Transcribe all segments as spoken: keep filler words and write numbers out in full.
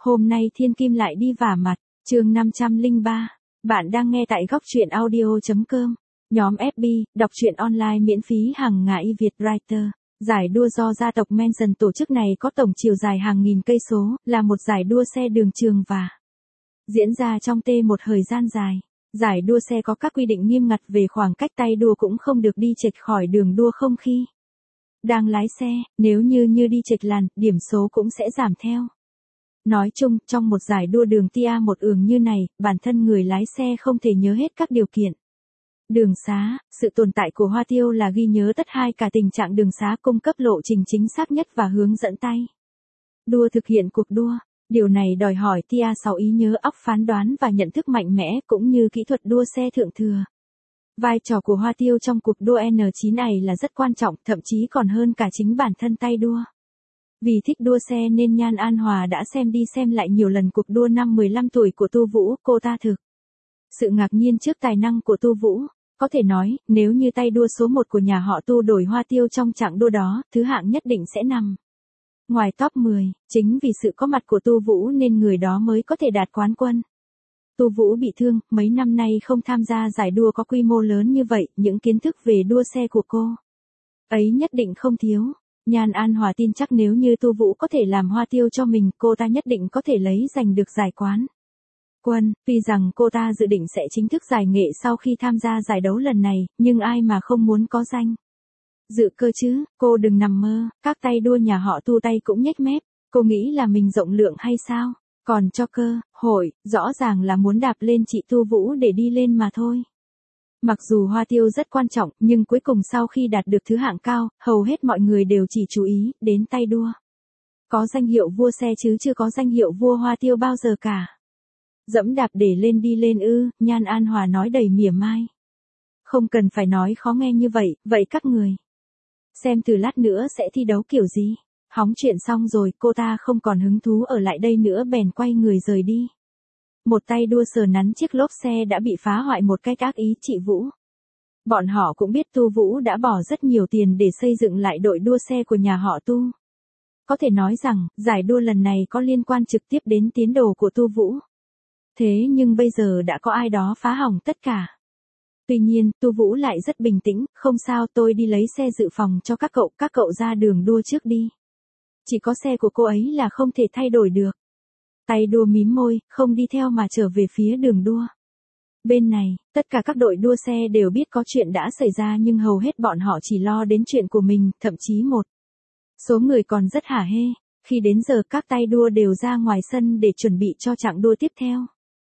Hôm nay thiên kim lại đi vả mặt, chương năm trăm lẻ ba. Bạn đang nghe tại góc truyện audio chấm com. Nhóm ép bê, đọc truyện online miễn phí hàng ngày Việt Writer. Giải đua do gia tộc Manson tổ chức này có tổng chiều dài hàng nghìn cây số, là một giải đua xe đường trường và diễn ra trong T một thời gian dài. Giải đua xe có các quy định nghiêm ngặt về khoảng cách tay đua, cũng không được đi chệch khỏi đường đua không khi đang lái xe, nếu như như đi chệch làn, điểm số cũng sẽ giảm theo. Nói chung, trong một giải đua đường T A một ường như này, bản thân người lái xe không thể nhớ hết các điều kiện đường xá. Sự tồn tại của Hoa Tiêu là ghi nhớ tất hai cả tình trạng đường xá, cung cấp lộ trình chính xác nhất và hướng dẫn tay đua thực hiện cuộc đua. Điều này đòi hỏi T A sáu ý nhớ óc, phán đoán và nhận thức mạnh mẽ, cũng như kỹ thuật đua xe thượng thừa. Vai trò của Hoa Tiêu trong cuộc đua N chín này là rất quan trọng, thậm chí còn hơn cả chính bản thân tay đua. Vì thích đua xe nên Nhan An Hòa đã xem đi xem lại nhiều lần cuộc đua năm mười lăm tuổi của Tu Vũ. Cô ta thực sự ngạc nhiên trước tài năng của Tu Vũ. Có thể nói, nếu như tay đua số một của nhà họ Tu đổi Hoa Tiêu trong chặng đua đó, thứ hạng nhất định sẽ nằm ngoài top mười. Chính vì sự có mặt của Tu Vũ nên người đó mới có thể đạt quán quân. Tu Vũ bị thương, mấy năm nay không tham gia giải đua có quy mô lớn như vậy, những kiến thức về đua xe của cô ấy nhất định không thiếu. Nhan An Hòa tin chắc nếu như Tu Vũ có thể làm Hoa Tiêu cho mình, cô ta nhất định có thể lấy giành được giải quán quân. Tuy rằng cô ta dự định sẽ chính thức giải nghệ sau khi tham gia giải đấu lần này, nhưng ai mà không muốn có danh dự cơ chứ. Cô đừng nằm mơ, các tay đua nhà họ Tu tay cũng nhếch mép. Cô nghĩ là mình rộng lượng hay sao? Còn cho cơ hội, rõ ràng là muốn đạp lên chị Tu Vũ để đi lên mà thôi. Mặc dù Hoa Tiêu rất quan trọng, nhưng cuối cùng sau khi đạt được thứ hạng cao, hầu hết mọi người đều chỉ chú ý đến tay đua có danh hiệu vua xe chứ chưa có danh hiệu vua Hoa Tiêu bao giờ cả. Dẫm đạp để lên đi lên ư? Nhan An Hòa nói đầy mỉa mai. Không cần phải nói khó nghe như vậy, vậy các người xem từ lát nữa sẽ thi đấu kiểu gì. Hóng chuyện xong rồi, cô ta không còn hứng thú ở lại đây nữa, bèn quay người rời đi. Một tay đua sờ nắn chiếc lốp xe đã bị phá hoại một cách ác ý. Chị Vũ, bọn họ cũng biết Tu Vũ đã bỏ rất nhiều tiền để xây dựng lại đội đua xe của nhà họ Tu. Có thể nói rằng, giải đua lần này có liên quan trực tiếp đến tiến độ của Tu Vũ. Thế nhưng bây giờ đã có ai đó phá hỏng tất cả. Tuy nhiên, Tu Vũ lại rất bình tĩnh, không sao, tôi đi lấy xe dự phòng cho các cậu, các cậu ra đường đua trước đi. Chỉ có xe của cô ấy là không thể thay đổi được. Tay đua mím môi, không đi theo mà trở về phía đường đua. Bên này, tất cả các đội đua xe đều biết có chuyện đã xảy ra, nhưng hầu hết bọn họ chỉ lo đến chuyện của mình, thậm chí một số người còn rất hả hê. Khi đến giờ các tay đua đều ra ngoài sân để chuẩn bị cho chặng đua tiếp theo.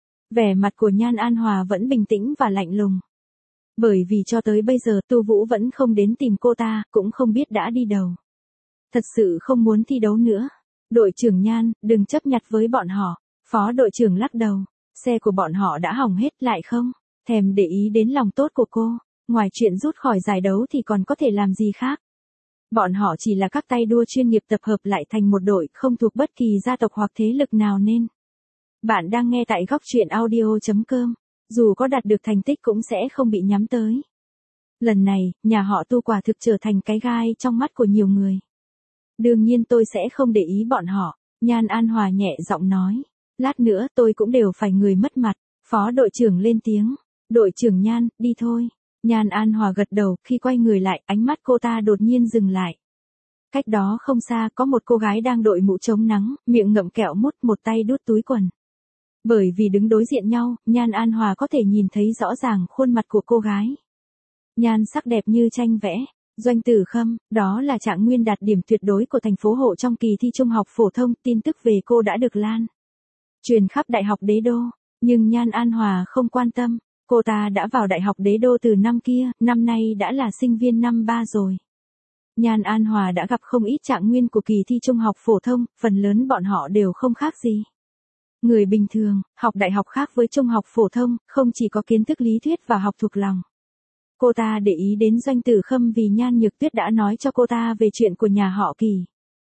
Vẻ mặt của Nhan An Hòa vẫn bình tĩnh và lạnh lùng. Bởi vì cho tới bây giờ Tu Vũ vẫn không đến tìm cô ta, cũng không biết đã đi đâu. Thật sự không muốn thi đấu nữa. Đội trưởng Nhan, đừng chấp nhặt với bọn họ. Phó đội trưởng lắc đầu. Xe của bọn họ đã hỏng hết, lại không thèm để ý đến lòng tốt của cô. Ngoài chuyện rút khỏi giải đấu thì còn có thể làm gì khác. Bọn họ chỉ là các tay đua chuyên nghiệp tập hợp lại thành một đội, không thuộc bất kỳ gia tộc hoặc thế lực nào nên. Bạn đang nghe tại góc truyện audio chấm com. Dù có đạt được thành tích cũng sẽ không bị nhắm tới. Lần này, nhà họ Tu quả thực trở thành cái gai trong mắt của nhiều người. Đương nhiên tôi sẽ không để ý bọn họ. Nhan An Hòa nhẹ giọng nói. Lát nữa tôi cũng đều phải người mất mặt. Phó đội trưởng lên tiếng. Đội trưởng Nhan, đi thôi. Nhan An Hòa gật đầu, khi quay người lại, ánh mắt cô ta đột nhiên dừng lại. Cách đó không xa có một cô gái đang đội mũ chống nắng, miệng ngậm kẹo mút, một tay đút túi quần. Bởi vì đứng đối diện nhau, Nhan An Hòa có thể nhìn thấy rõ ràng khuôn mặt của cô gái. Nhan sắc đẹp như tranh vẽ. Doanh Tử Khâm, đó là trạng nguyên đạt điểm tuyệt đối của thành phố Hộ trong kỳ thi trung học phổ thông. Tin tức về cô đã được lan truyền khắp Đại học Đế Đô. Nhưng Nhan An Hòa không quan tâm. Cô ta đã vào Đại học Đế Đô từ năm kia, năm nay đã là sinh viên năm ba rồi. Nhan An Hòa đã gặp không ít trạng nguyên của kỳ thi trung học phổ thông, phần lớn bọn họ đều không khác gì người bình thường. Học đại học khác với trung học phổ thông, không chỉ có kiến thức lý thuyết và học thuộc lòng. Cô ta để ý đến Doanh Tử Khâm vì Nhan Nhược Tuyết đã nói cho cô ta về chuyện của nhà họ Kỳ.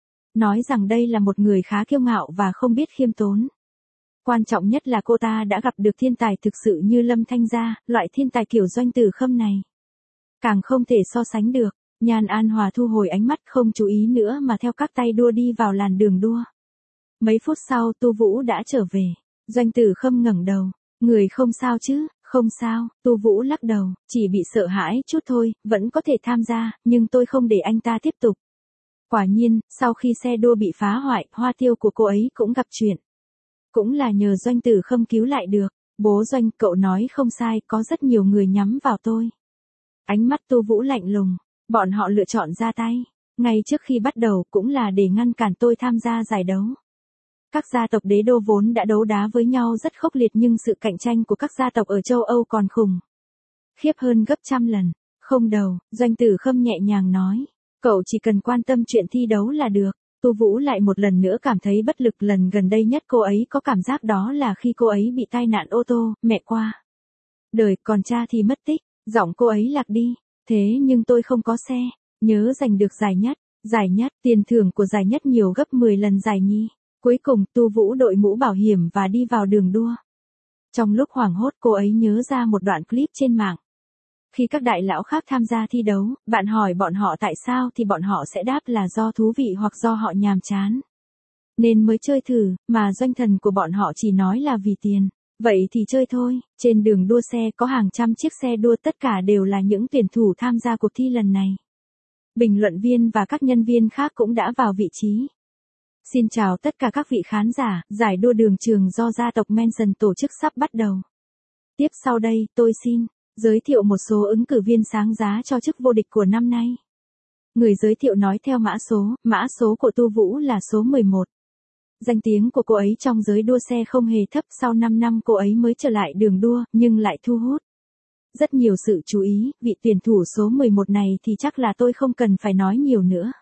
Nói rằng đây là một người khá kiêu ngạo và không biết khiêm tốn. Quan trọng nhất là cô ta đã gặp được thiên tài thực sự như Lâm Thanh Gia, loại thiên tài kiểu Doanh Tử Khâm này. Càng không thể so sánh được. Nhan An Hòa thu hồi ánh mắt, không chú ý nữa mà theo các tay đua đi vào làn đường đua. Mấy phút sau Tu Vũ đã trở về. Doanh Tử Khâm ngẩng đầu. Người không sao chứ? Không sao, Tu Vũ lắc đầu, chỉ bị sợ hãi chút thôi, vẫn có thể tham gia, nhưng tôi không để anh ta tiếp tục. Quả nhiên, sau khi xe đua bị phá hoại, hoa tiêu của cô ấy cũng gặp chuyện. Cũng là nhờ Doanh Tử Khâm cứu lại được. Bố Doanh, cậu nói không sai, có rất nhiều người nhắm vào tôi. Ánh mắt Tu Vũ lạnh lùng, bọn họ lựa chọn ra tay. Ngay trước khi bắt đầu cũng là để ngăn cản tôi tham gia giải đấu. Các gia tộc đế đô vốn đã đấu đá với nhau rất khốc liệt nhưng sự cạnh tranh của các gia tộc ở châu Âu còn khủng khiếp hơn gấp trăm lần. Không đâu, Doanh Tử Khâm nhẹ nhàng nói. Cậu chỉ cần quan tâm chuyện thi đấu là được. Tu Vũ lại một lần nữa cảm thấy bất lực. Lần gần đây nhất cô ấy có cảm giác đó là khi cô ấy bị tai nạn ô tô, mẹ qua đời, còn cha thì mất tích. Giọng cô ấy lạc đi. Thế nhưng tôi không có xe. Nhớ giành được giải nhất. Giải nhất, tiền thưởng của giải nhất nhiều gấp mười lần giải nhì. Cuối cùng, Tu Vũ đội mũ bảo hiểm và đi vào đường đua. Trong lúc hoảng hốt cô ấy nhớ ra một đoạn clip trên mạng. Khi các đại lão khác tham gia thi đấu, bạn hỏi bọn họ tại sao thì bọn họ sẽ đáp là do thú vị hoặc do họ nhàm chán. Nên mới chơi thử, mà doanh thần của bọn họ chỉ nói là vì tiền. Vậy thì chơi thôi. Trên đường đua xe có hàng trăm chiếc xe đua, tất cả đều là những tuyển thủ tham gia cuộc thi lần này. Bình luận viên và các nhân viên khác cũng đã vào vị trí. Xin chào tất cả các vị khán giả, giải đua đường trường do gia tộc Manson tổ chức sắp bắt đầu. Tiếp sau đây, tôi xin giới thiệu một số ứng cử viên sáng giá cho chức vô địch của năm nay. Người giới thiệu nói theo mã số, mã số của Tu Vũ là số mười một. Danh tiếng của cô ấy trong giới đua xe không hề thấp, sau năm năm cô ấy mới trở lại đường đua, nhưng lại thu hút rất nhiều sự chú ý, vị tuyển thủ số mười một này thì chắc là tôi không cần phải nói nhiều nữa.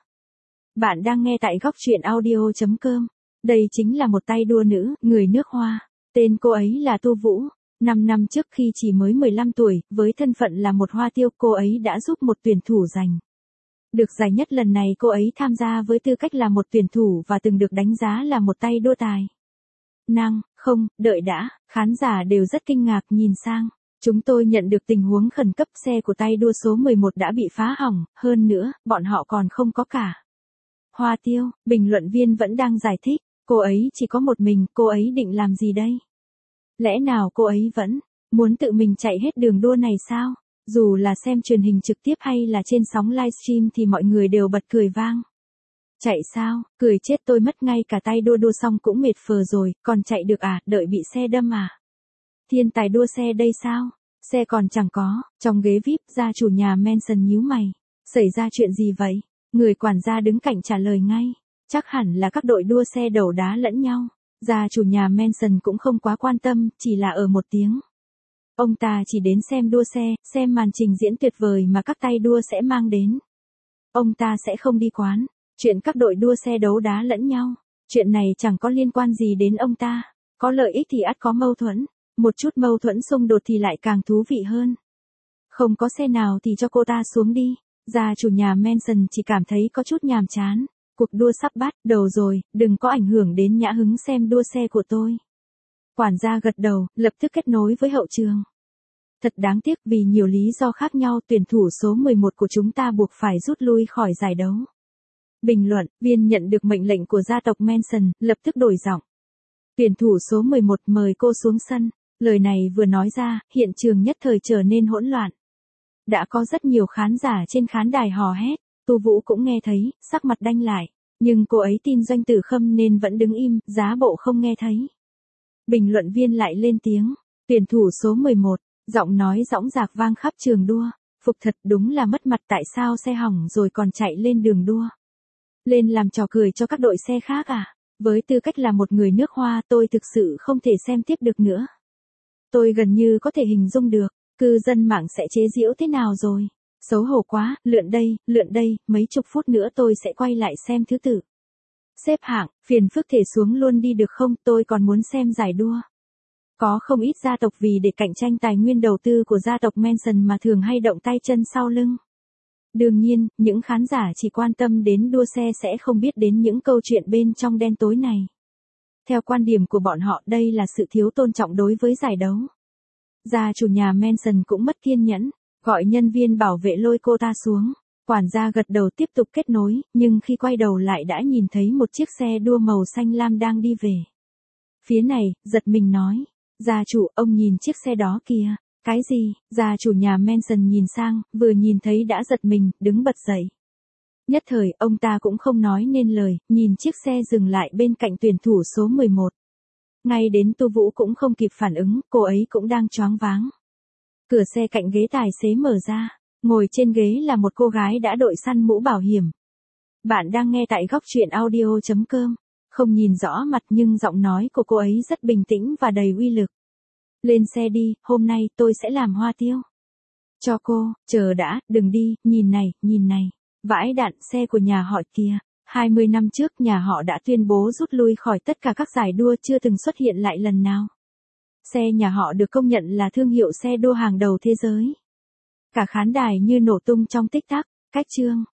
Bạn đang nghe tại góc truyện audio chấm com. Đây chính là một tay đua nữ, người nước Hoa. Tên cô ấy là Tu Vũ. năm năm trước khi chỉ mới mười lăm tuổi, với thân phận là một hoa tiêu, cô ấy đã giúp một tuyển thủ giành được giải nhất. Lần này cô ấy tham gia với tư cách là một tuyển thủ và từng được đánh giá là một tay đua tài năng. Không, đợi đã, khán giả đều rất kinh ngạc nhìn sang. Chúng tôi nhận được tình huống khẩn cấp, xe của tay đua số mười một đã bị phá hỏng, hơn nữa, bọn họ còn không có cả hoa tiêu. Bình luận viên vẫn đang giải thích, cô ấy chỉ có một mình, cô ấy định làm gì đây? Lẽ nào cô ấy vẫn muốn tự mình chạy hết đường đua này sao? Dù là xem truyền hình trực tiếp hay là trên sóng livestream thì mọi người đều bật cười vang. Chạy sao? Cười chết tôi mất, ngay cả tay đua đua xong cũng mệt phờ rồi, còn chạy được à, đợi bị xe đâm à? Thiên tài đua xe đây sao? Xe còn chẳng có. Trong ghế vi ai pi, gia chủ nhà Manson nhíu mày. Xảy ra chuyện gì vậy? Người quản gia đứng cạnh trả lời ngay. Chắc hẳn là các đội đua xe đấu đá lẫn nhau. Gia chủ nhà Manson cũng không quá quan tâm, chỉ là ở một tiếng. Ông ta chỉ đến xem đua xe, xem màn trình diễn tuyệt vời mà các tay đua sẽ mang đến. Ông ta sẽ không đi quán chuyện các đội đua xe đấu đá lẫn nhau. Chuyện này chẳng có liên quan gì đến ông ta. Có lợi ích thì ắt có mâu thuẫn. Một chút mâu thuẫn xung đột thì lại càng thú vị hơn. Không có xe nào thì cho cô ta xuống đi. Gia chủ nhà Manson chỉ cảm thấy có chút nhàm chán. Cuộc đua sắp bắt đầu rồi, đừng có ảnh hưởng đến nhã hứng xem đua xe của tôi. Quản gia gật đầu, lập tức kết nối với hậu trường. Thật đáng tiếc, vì nhiều lý do khác nhau, tuyển thủ số mười một của chúng ta buộc phải rút lui khỏi giải đấu. Bình luận viên nhận được mệnh lệnh của gia tộc Manson, lập tức đổi giọng. Tuyển thủ số mười một, mời cô xuống sân. Lời này vừa nói ra, hiện trường nhất thời trở nên hỗn loạn. Đã có rất nhiều khán giả trên khán đài hò hét. Tu Vũ cũng nghe thấy, sắc mặt đanh lại. Nhưng cô ấy tin Doanh Tử Khâm nên vẫn đứng im, giá bộ không nghe thấy. Bình luận viên lại lên tiếng. Tuyển thủ số mười một, giọng nói dõng dạc vang khắp trường đua. Phục thật, đúng là mất mặt, tại sao xe hỏng rồi còn chạy lên đường đua? Lên làm trò cười cho các đội xe khác à? Với tư cách là một người nước Hoa, tôi thực sự không thể xem tiếp được nữa. Tôi gần như có thể hình dung được, cư dân mạng sẽ chế giễu thế nào rồi. Xấu hổ quá, lượn đây, lượn đây, mấy chục phút nữa tôi sẽ quay lại xem thứ tự xếp hạng, phiền phức thể xuống luôn đi được không, tôi còn muốn xem giải đua. Có không ít gia tộc vì để cạnh tranh tài nguyên đầu tư của gia tộc Manson mà thường hay động tay chân sau lưng. Đương nhiên, những khán giả chỉ quan tâm đến đua xe sẽ không biết đến những câu chuyện bên trong đen tối này. Theo quan điểm của bọn họ, đây là sự thiếu tôn trọng đối với giải đấu. Gia chủ nhà Manson cũng mất kiên nhẫn, gọi nhân viên bảo vệ lôi cô ta xuống. Quản gia gật đầu tiếp tục kết nối, nhưng khi quay đầu lại đã nhìn thấy một chiếc xe đua màu xanh lam đang đi về. Phía này, giật mình nói. Gia chủ, ông nhìn chiếc xe đó kìa. Cái gì? Gia chủ nhà Mansion nhìn sang, vừa nhìn thấy đã giật mình, đứng bật dậy. Nhất thời, ông ta cũng không nói nên lời, nhìn chiếc xe dừng lại bên cạnh tuyển thủ số mười một. Ngay đến Tu Vũ cũng không kịp phản ứng, cô ấy cũng đang choáng váng. Cửa xe cạnh ghế tài xế mở ra, ngồi trên ghế là một cô gái đã đội săn mũ bảo hiểm. Bạn đang nghe tại góc truyện audio chấm com. Không nhìn rõ mặt nhưng giọng nói của cô ấy rất bình tĩnh và đầy uy lực. Lên xe đi, hôm nay tôi sẽ làm hoa tiêu. Cho cô, chờ đã, đừng đi, nhìn này, nhìn này. Vãi đạn, xe của nhà họ kìa. hai mươi năm trước nhà họ đã tuyên bố rút lui khỏi tất cả các giải đua, chưa từng xuất hiện lại lần nào. Xe nhà họ được công nhận là thương hiệu xe đua hàng đầu thế giới. Cả khán đài như nổ tung trong tích tắc. Cách chương.